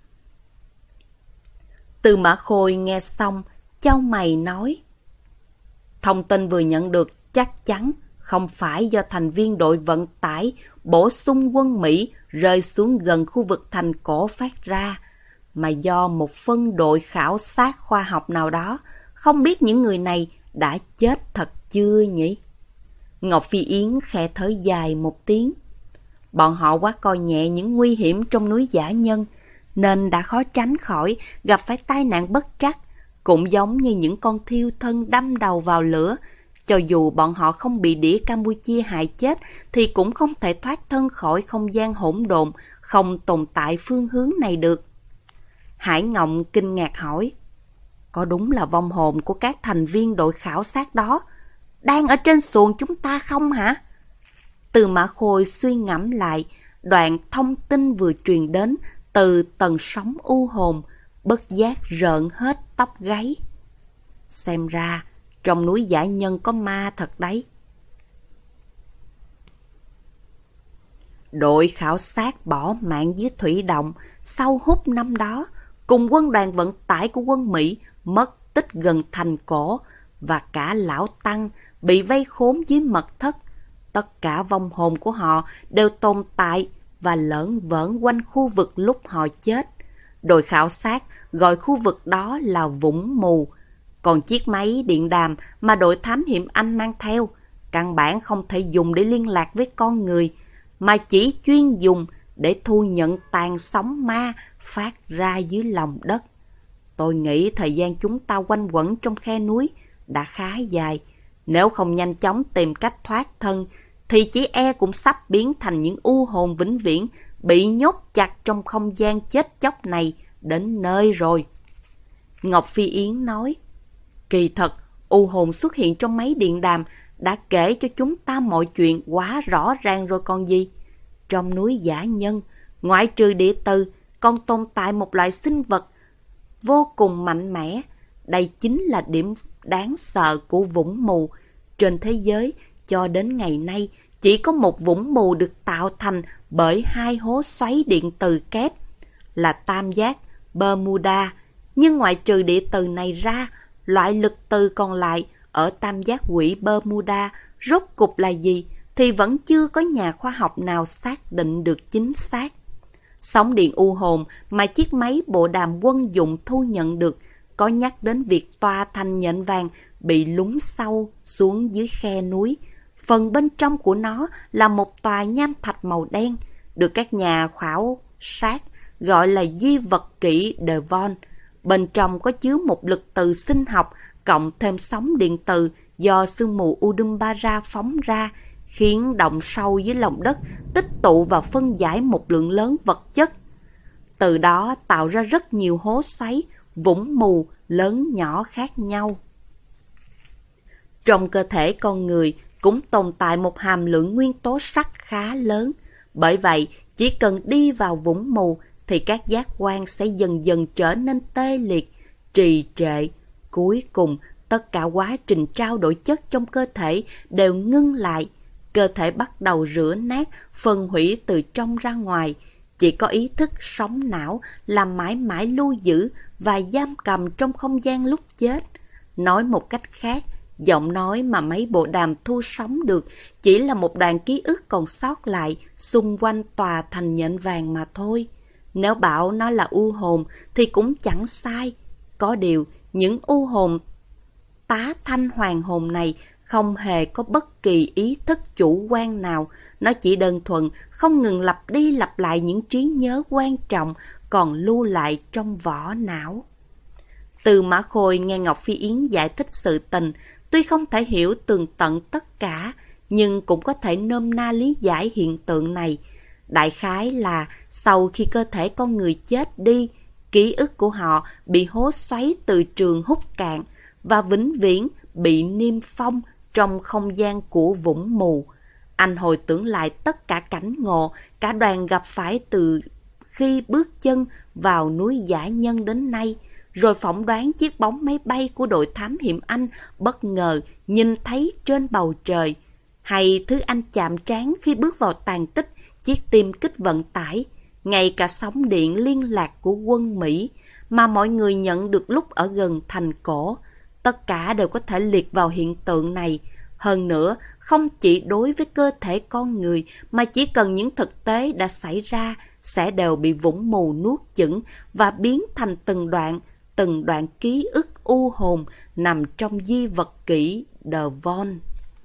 A: Tư Mã Khôi nghe xong, chau mày nói: thông tin vừa nhận được chắc chắn không phải do thành viên đội vận tải bổ sung quân Mỹ rơi xuống gần khu vực thành cổ phát ra, mà do một phân đội khảo sát khoa học nào đó. Không biết những người này đã chết thật chưa nhỉ? Ngọc Phi Yến khẽ thở dài một tiếng. Bọn họ quá coi nhẹ những nguy hiểm trong núi Dã Nhân, nên đã khó tránh khỏi gặp phải tai nạn bất trắc, cũng giống như những con thiêu thân đâm đầu vào lửa. Cho dù bọn họ không bị đĩa Campuchia hại chết, thì cũng không thể thoát thân khỏi không gian hỗn độn, không tồn tại phương hướng này được. Hải Ngộng kinh ngạc hỏi: có đúng là vong hồn của các thành viên đội khảo sát đó? đang ở trên xuồng chúng ta không hả? Tư Mã Khôi suy ngẫm lại, đoạn thông tin vừa truyền đến từ tầng sóng u hồn, bất giác rợn hết tóc gáy. Xem ra, trong núi Dã Nhân có ma thật đấy. Đội khảo sát bỏ mạng dưới thủy động sau hút năm đó, cùng quân đoàn vận tải của quân Mỹ mất tích gần thành cổ, và cả lão Tăng bị vây khốn dưới mật thất. Tất cả vong hồn của họ đều tồn tại và lởn vởn quanh khu vực lúc họ chết. Đội khảo sát gọi khu vực đó là Vũng Mù. Còn chiếc máy điện đàm mà đội thám hiểm Anh mang theo, căn bản không thể dùng để liên lạc với con người, mà chỉ chuyên dùng để thu nhận tàn sóng ma phát ra dưới lòng đất. Tôi nghĩ thời gian chúng ta quanh quẩn trong khe núi đã khá dài. Nếu không nhanh chóng tìm cách thoát thân, thì chỉ e cũng sắp biến thành những u hồn vĩnh viễn bị nhốt chặt trong không gian chết chóc này đến nơi rồi. Ngọc Phi Yến nói, kỳ thật, u hồn xuất hiện trong máy điện đàm đã kể cho chúng ta mọi chuyện quá rõ ràng rồi còn gì. Trong núi Dã Nhân, ngoại trừ địa từ, còn tồn tại một loại sinh vật vô cùng mạnh mẽ. Đây chính là điểm đáng sợ của Vũng Mù. Trên thế giới, cho đến ngày nay, chỉ có một vũng mù được tạo thành bởi hai hố xoáy điện từ kép, là tam giác Bermuda. Nhưng ngoại trừ địa từ này ra, loại lực từ còn lại ở tam giác quỹ Bermuda rốt cục là gì thì vẫn chưa có nhà khoa học nào xác định được chính xác. Sóng điện u hồn mà chiếc máy bộ đàm quân dụng thu nhận được có nhắc đến việc tòa thành nhện vàng bị lún sâu xuống dưới khe núi. Phần bên trong của nó là một tòa nham thạch màu đen, được các nhà khảo sát gọi là di vật kỷ Devon. Bên trong có chứa một lực từ sinh học cộng thêm sóng điện từ do sương mù Udumbara phóng ra, khiến động sâu dưới lòng đất tích tụ và phân giải một lượng lớn vật chất. Từ đó tạo ra rất nhiều hố xoáy, vũng mù lớn nhỏ khác nhau. Trong cơ thể con người cũng tồn tại một hàm lượng nguyên tố sắt khá lớn. Bởi vậy, chỉ cần đi vào vũng mù thì các giác quan sẽ dần dần trở nên tê liệt, trì trệ. Cuối cùng, tất cả quá trình trao đổi chất trong cơ thể đều ngưng lại. Cơ thể bắt đầu rửa nát, phân hủy từ trong ra ngoài. Chỉ có ý thức sống não là mãi mãi lưu giữ và giam cầm trong không gian lúc chết. Nói một cách khác, giọng nói mà mấy bộ đàm thu sóng được chỉ là một đoạn ký ức còn sót lại xung quanh tòa thành nhện vàng mà thôi. Nếu bảo nó là u hồn thì cũng chẳng sai. Có điều, những u hồn tá thanh hoàng hồn này không hề có bất kỳ ý thức chủ quan nào. Nó chỉ đơn thuần không ngừng lặp đi lặp lại những trí nhớ quan trọng còn lưu lại trong vỏ não. Tư Mã Khôi nghe Ngọc Phi Yến giải thích sự tình, tuy không thể hiểu tường tận tất cả, nhưng cũng có thể nôm na lý giải hiện tượng này. Đại khái là sau khi cơ thể con người chết đi, ký ức của họ bị hố xoáy từ trường hút cạn và vĩnh viễn bị niêm phong trong không gian của vũng mù. Anh hồi tưởng lại tất cả cảnh ngộ cả đoàn gặp phải từ khi bước chân vào núi Dã Nhân đến nay, rồi phỏng đoán chiếc bóng máy bay của đội thám hiểm Anh bất ngờ nhìn thấy trên bầu trời, hay thứ anh chạm trán khi bước vào tàn tích chiếc tiêm kích vận tải, ngay cả sóng điện liên lạc của quân Mỹ mà mọi người nhận được lúc ở gần thành cổ. Tất cả đều có thể liệt vào hiện tượng này. Hơn nữa, không chỉ đối với cơ thể con người mà chỉ cần những thực tế đã xảy ra sẽ đều bị vũng mù nuốt chửng và biến thành từng đoạn, từng đoạn ký ức u hồn nằm trong di vật kỷ Devon.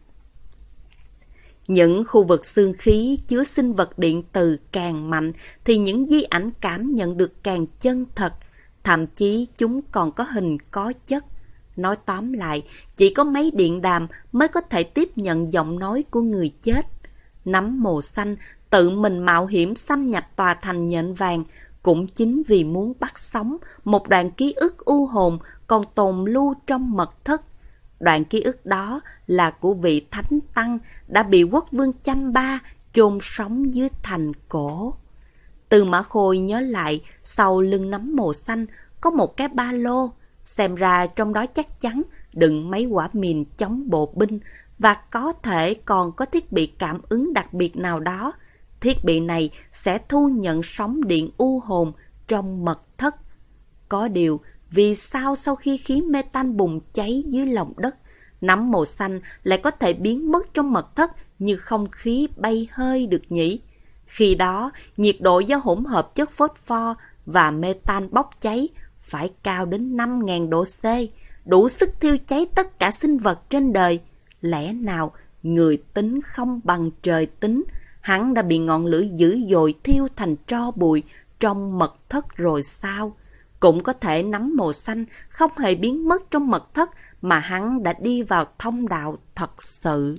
A: Những khu vực xương khí chứa sinh vật điện từ càng mạnh thì những di ảnh cảm nhận được càng chân thật, thậm chí chúng còn có hình có chất. Nói tóm lại, chỉ có máy điện đàm mới có thể tiếp nhận giọng nói của người chết. Nấm mồ xanh tự mình mạo hiểm xâm nhập tòa thành nhện vàng cũng chính vì muốn bắt sống một đoạn ký ức u hồn còn tồn lưu trong mật thất. Đoạn ký ức đó là của vị thánh tăng đã bị quốc vương Chăm Ba chôn sống dưới thành cổ. Tư Mã Khôi nhớ lại sau lưng nấm màu xanh có một cái ba lô, xem ra trong đó chắc chắn đựng mấy quả mìn chống bộ binh và có thể còn có thiết bị cảm ứng đặc biệt nào đó. Thiết bị này sẽ thu nhận sóng điện u hồn trong mật thất. Có điều, vì sao sau khi khí metan bùng cháy dưới lòng đất, nấm màu xanh lại có thể biến mất trong mật thất như không khí bay hơi được nhỉ? Khi đó, nhiệt độ do hỗn hợp chất phốt pho và metan bốc cháy phải cao đến năm nghìn độ C, đủ sức thiêu cháy tất cả sinh vật trên đời. Lẽ nào người tính không bằng trời tính, hắn đã bị ngọn lửa dữ dội thiêu thành tro bụi trong mật thất rồi sao? Cũng có thể nấm màu xanh không hề biến mất trong mật thất mà hắn đã đi vào thông đạo thật sự.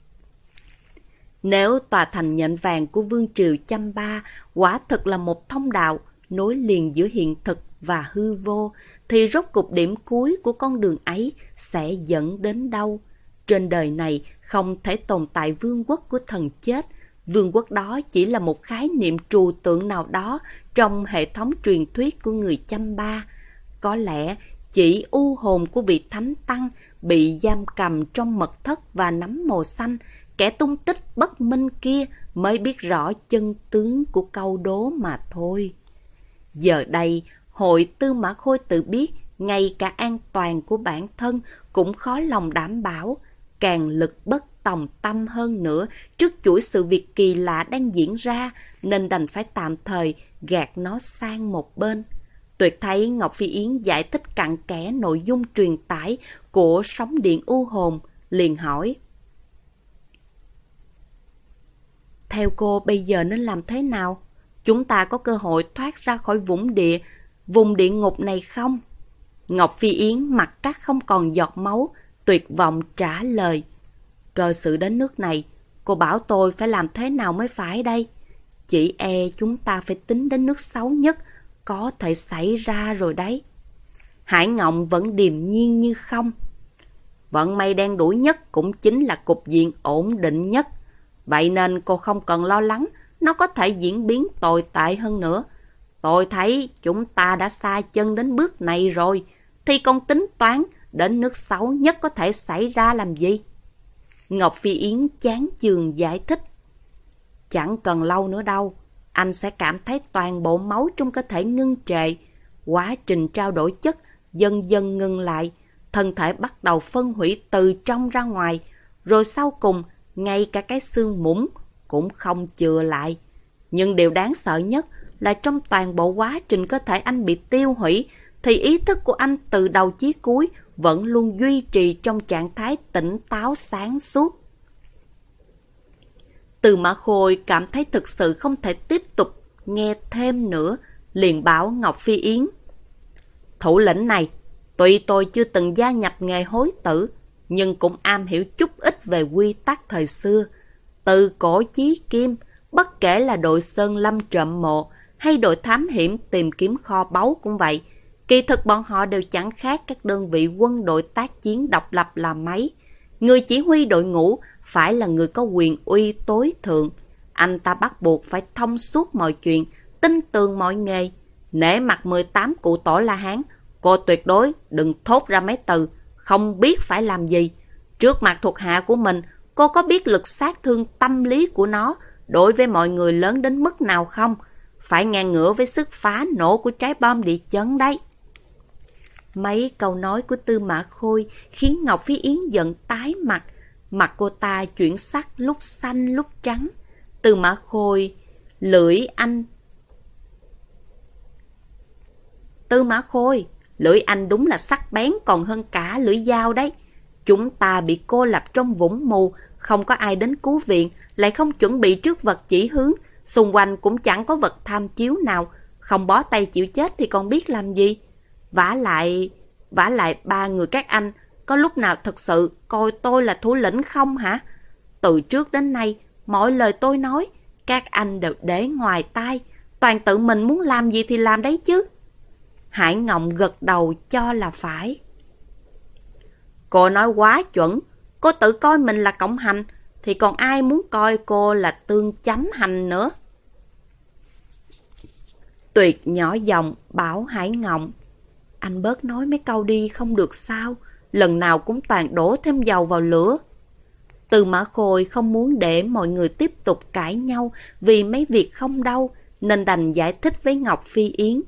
A: Nếu tòa thành nhện vàng của vương triều Chăm Ba quả thực là một thông đạo nối liền giữa hiện thực và hư vô, thì rốt cục điểm cuối của con đường ấy sẽ dẫn đến đâu? Trên đời này không thể tồn tại vương quốc của thần chết. Vương quốc đó chỉ là một khái niệm trừu tượng nào đó trong hệ thống truyền thuyết của người Chăm Ba. Có lẽ chỉ u hồn của vị thánh tăng bị giam cầm trong mật thất và nấm màu xanh, kẻ tung tích bất minh kia mới biết rõ chân tướng của câu đố mà thôi. Giờ đây, hội Tư Mã Khôi tự biết ngay cả an toàn của bản thân cũng khó lòng đảm bảo, càng lực bất tòng tâm hơn nữa trước chuỗi sự việc kỳ lạ đang diễn ra, nên đành phải tạm thời gạt nó sang một bên. Tuyệt thấy Ngọc Phi Yến giải thích cặn kẽ nội dung truyền tải của sóng điện u hồn, liền hỏi: Theo cô bây giờ nên làm thế nào? Chúng ta có cơ hội thoát ra khỏi vũng địa, vùng địa ngục này không? Ngọc Phi Yến mặt cắt không còn giọt máu, tuyệt vọng trả lời: Cơ sự đến nước này, cô bảo tôi phải làm thế nào mới phải đây? Chỉ e chúng ta phải tính đến nước xấu nhất có thể xảy ra rồi đấy. Hải Ngộng vẫn điềm nhiên như không. Vận may đen đủi nhất cũng chính là cục diện ổn định nhất. Vậy nên cô không cần lo lắng, nó có thể diễn biến tồi tệ hơn nữa. Tôi thấy chúng ta đã xa chân đến bước này rồi, thì còn tính toán đến nước xấu nhất có thể xảy ra làm gì? Ngọc Phi Yến chán chường giải thích: Chẳng cần lâu nữa đâu, anh sẽ cảm thấy toàn bộ máu trong cơ thể ngưng trệ. Quá trình trao đổi chất dần dần ngừng lại, thân thể bắt đầu phân hủy từ trong ra ngoài, rồi sau cùng ngay cả cái xương mũm cũng không chừa lại. Nhưng điều đáng sợ nhất là trong toàn bộ quá trình cơ thể anh bị tiêu hủy, thì ý thức của anh từ đầu chí cuối vẫn luôn duy trì trong trạng thái tỉnh táo sáng suốt. Từ Mã Khôi cảm thấy thực sự không thể tiếp tục nghe thêm nữa, liền bảo Ngọc Phi Yến: Thủ lĩnh này, tuy tôi chưa từng gia nhập nghề hối tử, nhưng cũng am hiểu chút ít về quy tắc thời xưa. Từ cổ chí kim, bất kể là đội sơn lâm trộm mộ hay đội thám hiểm tìm kiếm kho báu cũng vậy, kỳ thực bọn họ đều chẳng khác các đơn vị quân đội tác chiến độc lập là mấy. Người chỉ huy đội ngũ phải là người có quyền uy tối thượng. Anh ta bắt buộc phải thông suốt mọi chuyện, tin tưởng mọi nghề. Nể mặt mười tám cụ tổ La Hán, cô tuyệt đối đừng thốt ra mấy từ không biết phải làm gì. Trước mặt thuộc hạ của mình, cô có biết lực sát thương tâm lý của nó đối với mọi người lớn đến mức nào không? Phải ngang ngửa với sức phá nổ của trái bom địa chấn đấy. Mấy câu nói của Tư Mã Khôi khiến Ngọc Phi Yến giận tái mặt. Mặt cô ta chuyển sắc lúc xanh lúc trắng. Tư Mã Khôi, lưỡi anh... Tư Mã Khôi, lưỡi anh đúng là sắc bén còn hơn cả lưỡi dao đấy. Chúng ta bị cô lập trong vũng mù, không có ai đến cứu viện, lại không chuẩn bị trước vật chỉ hướng. Xung quanh cũng chẳng có vật tham chiếu nào, không bó tay chịu chết thì còn biết làm gì. Vả lại, vả lại ba người các anh, có lúc nào thật sự coi tôi là thủ lĩnh không hả? Từ trước đến nay, mọi lời tôi nói, các anh đều để ngoài tai, toàn tự mình muốn làm gì thì làm đấy chứ. Hải Ngộng gật đầu cho là phải. Cô nói quá chuẩn, cô tự coi mình là cộng hành, thì còn ai muốn coi cô là tương chấm hành nữa. Tuyệt nhỏ giọng bảo Hải Ngộng, anh bớt nói mấy câu đi không được sao, lần nào cũng toàn đổ thêm dầu vào lửa. Tư Mã Khôi không muốn để mọi người tiếp tục cãi nhau vì mấy việc không đâu, nên đành giải thích với Ngọc Phi Yến.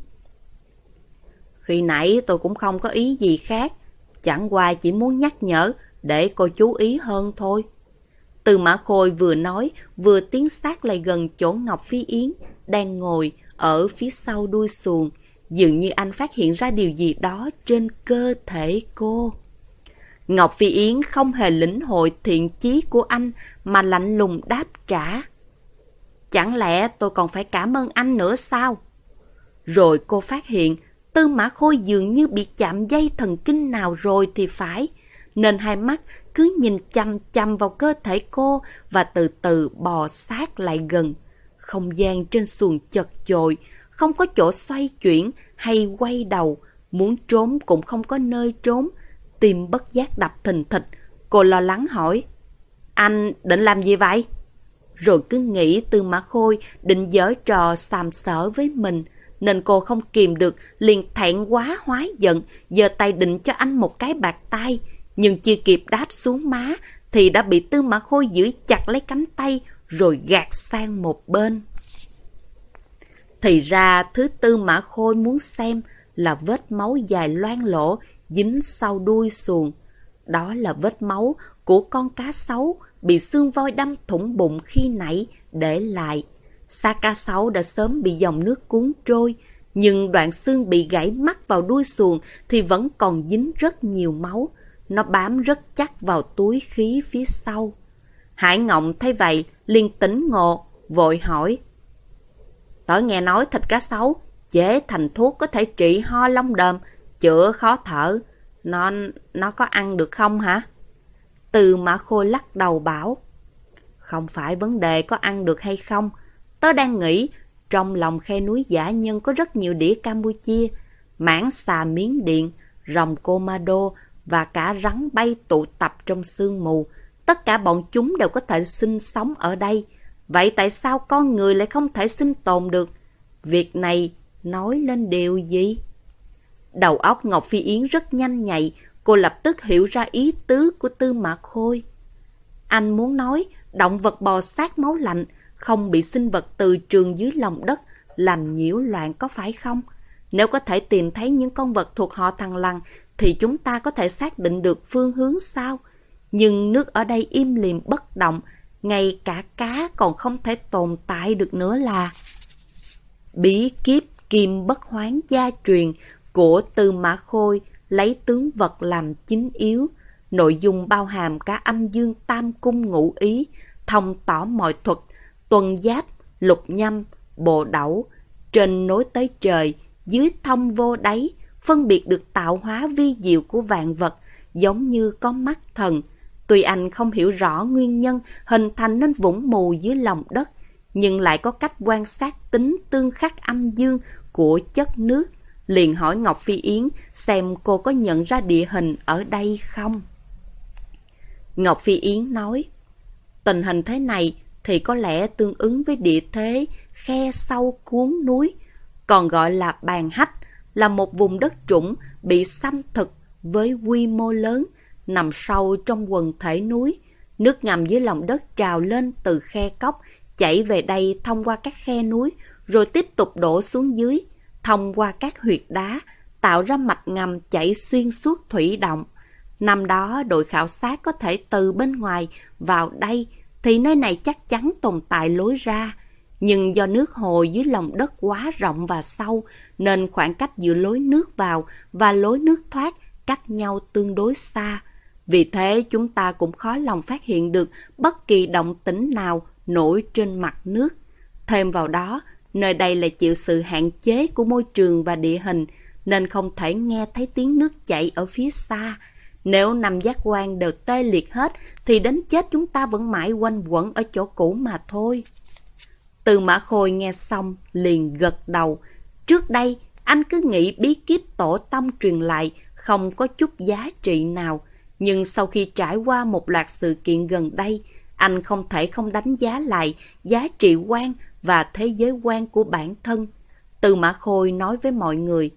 A: Khi nãy tôi cũng không có ý gì khác, chẳng qua chỉ muốn nhắc nhở để cô chú ý hơn thôi. Tư Mã Khôi vừa nói vừa tiến sát lại gần chỗ Ngọc Phi Yến đang ngồi ở phía sau đuôi xuồng, dường như anh phát hiện ra điều gì đó trên cơ thể cô. Ngọc Phi Yến không hề lĩnh hội thiện chí của anh mà lạnh lùng đáp trả. Chẳng lẽ tôi còn phải cảm ơn anh nữa sao? Rồi cô phát hiện Tư Mã Khôi dường như bị chạm dây thần kinh nào rồi thì phải, nên hai mắt cứ nhìn chăm chăm vào cơ thể cô và từ từ bò sát lại gần. Không gian trên xuồng chật chội, không có chỗ xoay chuyển hay quay đầu, muốn trốn cũng không có nơi trốn. Tim bất giác đập thình thịch, cô lo lắng hỏi, anh định làm gì vậy? Rồi cứ nghĩ Tư Mã Khôi định giở trò xàm xỡ với mình, nên cô không kìm được, liền thẹn quá hóa giận, giơ tay định cho anh một cái bạt tai, nhưng chưa kịp đáp xuống má, thì đã bị Tư Mã Khôi giữ chặt lấy cánh tay, rồi gạt sang một bên. Thì ra thứ Tư Mã Khôi muốn xem là vết máu dài loang lổ dính sau đuôi xuồng. Đó là vết máu của con cá sấu bị xương voi đâm thủng bụng khi nãy để lại. Xác cá sấu đã sớm bị dòng nước cuốn trôi, nhưng đoạn xương bị gãy mắc vào đuôi xuồng thì vẫn còn dính rất nhiều máu. Nó bám rất chắc vào túi khí phía sau. Hải Ngộng thấy vậy, liền tỉnh ngộ, vội hỏi. Tớ nghe nói thịt cá sấu chế thành thuốc có thể trị ho long đờm, chữa khó thở. Nó, nó có ăn được không hả? Tư Mã Khôi lắc đầu bảo. Không phải vấn đề có ăn được hay không. Tớ đang nghĩ, trong lòng khe núi Dã Nhân có rất nhiều đĩa Campuchia, mãng xà Miến Điện, rồng Komodo và cả rắn bay tụ tập trong sương mù. Tất cả bọn chúng đều có thể sinh sống ở đây. Vậy tại sao con người lại không thể sinh tồn được? Việc này nói lên điều gì? Đầu óc Ngọc Phi Yến rất nhanh nhạy, cô lập tức hiểu ra ý tứ của Tư Mã Khôi. Anh muốn nói động vật bò sát máu lạnh, không bị sinh vật từ trường dưới lòng đất làm nhiễu loạn có phải không? Nếu có thể tìm thấy những con vật thuộc họ Thằn Lằn thì chúng ta có thể xác định được phương hướng sao? Nhưng nước ở đây im lìm bất động, ngay cả cá còn không thể tồn tại được nữa là... Bí kíp kim bất hoán gia truyền của Tư Mã Khôi lấy tướng vật làm chính yếu. Nội dung bao hàm cả âm dương tam cung ngũ ý, thông tỏ mọi thuật, tuần giáp, lục nhâm, bộ đẩu, trên nối tới trời, dưới thông vô đáy, phân biệt được tạo hóa vi diệu của vạn vật, giống như có mắt thần. Tuy anh không hiểu rõ nguyên nhân hình thành nên vũng mù dưới lòng đất, nhưng lại có cách quan sát tính tương khắc âm dương của chất nước. Liền hỏi Ngọc Phi Yến xem cô có nhận ra địa hình ở đây không. Ngọc Phi Yến nói, tình hình thế này thì có lẽ tương ứng với địa thế khe sâu cuốn núi, còn gọi là Bàn Hách, là một vùng đất trũng bị xâm thực với quy mô lớn, nằm sâu trong quần thể núi. Nước ngầm dưới lòng đất trào lên từ khe cốc, chảy về đây thông qua các khe núi, rồi tiếp tục đổ xuống dưới, thông qua các huyệt đá, tạo ra mạch ngầm chảy xuyên suốt thủy động. Năm đó đội khảo sát có thể từ bên ngoài vào đây, thì nơi này chắc chắn tồn tại lối ra. Nhưng do nước hồ dưới lòng đất quá rộng và sâu, nên khoảng cách giữa lối nước vào và lối nước thoát cách nhau tương đối xa. Vì thế chúng ta cũng khó lòng phát hiện được bất kỳ động tĩnh nào nổi trên mặt nước. Thêm vào đó, nơi đây là chịu sự hạn chế của môi trường và địa hình, nên không thể nghe thấy tiếng nước chảy ở phía xa. Nếu năm giác quan đều tê liệt hết, thì đến chết chúng ta vẫn mãi quanh quẩn ở chỗ cũ mà thôi. Tư Mã Khôi nghe xong liền gật đầu. Trước đây, anh cứ nghĩ bí kíp tổ tông truyền lại không có chút giá trị nào. Nhưng sau khi trải qua một loạt sự kiện gần đây, anh không thể không đánh giá lại giá trị quan và thế giới quan của bản thân. Từ Mã Khôi nói với mọi người: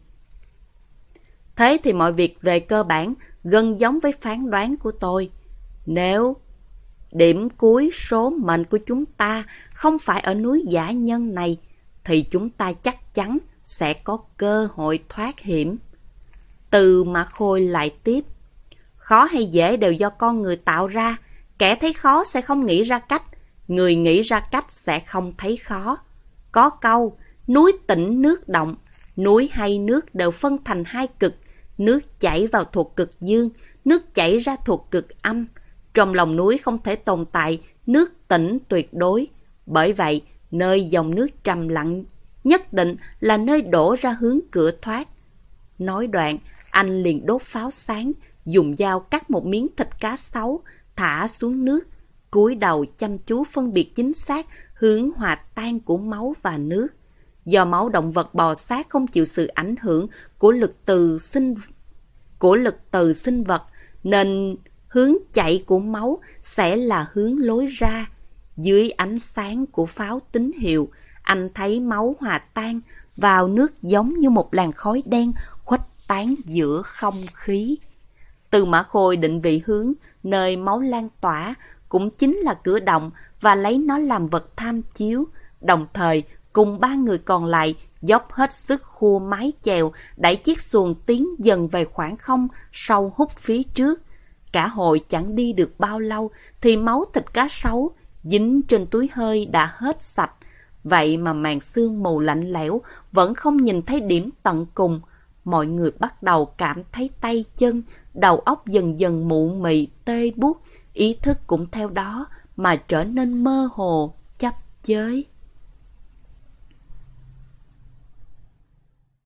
A: thế thì mọi việc về cơ bản gần giống với phán đoán của tôi. Nếu điểm cuối số mệnh của chúng ta không phải ở núi Dã Nhân này, thì chúng ta chắc chắn sẽ có cơ hội thoát hiểm. Từ Mã Khôi lại tiếp: khó hay dễ đều do con người tạo ra. Kẻ thấy khó sẽ không nghĩ ra cách, người nghĩ ra cách sẽ không thấy khó. Có câu, núi tĩnh nước động, núi hay nước đều phân thành hai cực, nước chảy vào thuộc cực dương, nước chảy ra thuộc cực âm. Trong lòng núi không thể tồn tại nước tĩnh tuyệt đối. Bởi vậy, nơi dòng nước trầm lặng nhất định là nơi đổ ra hướng cửa thoát. Nói đoạn, anh liền đốt pháo sáng, dùng dao cắt một miếng thịt cá sấu, thả xuống nước, cúi đầu chăm chú phân biệt chính xác hướng hòa tan của máu và nước. Do máu động vật bò sát không chịu sự ảnh hưởng của lực từ sinh của lực từ sinh vật, nên hướng chạy của máu sẽ là hướng lối ra. Dưới ánh sáng của pháo tín hiệu, anh thấy máu hòa tan vào nước giống như một làn khói đen khuếch tán giữa không khí. Từ Mã Khôi định vị hướng nơi máu lan tỏa cũng chính là cửa động và lấy nó làm vật tham chiếu, đồng thời cùng ba người còn lại dốc hết sức khua mái chèo, đẩy chiếc xuồng tiến dần về khoảng không sâu hút phía trước. Cả hội chẳng đi được bao lâu thì máu thịt cá sấu dính trên túi hơi đã hết sạch. Vậy mà màn sương mù lạnh lẽo vẫn không nhìn thấy điểm tận cùng. Mọi người bắt đầu cảm thấy tay chân, đầu óc dần dần mụ mị, tê buốt, ý thức cũng theo đó mà trở nên mơ hồ, chấp chới.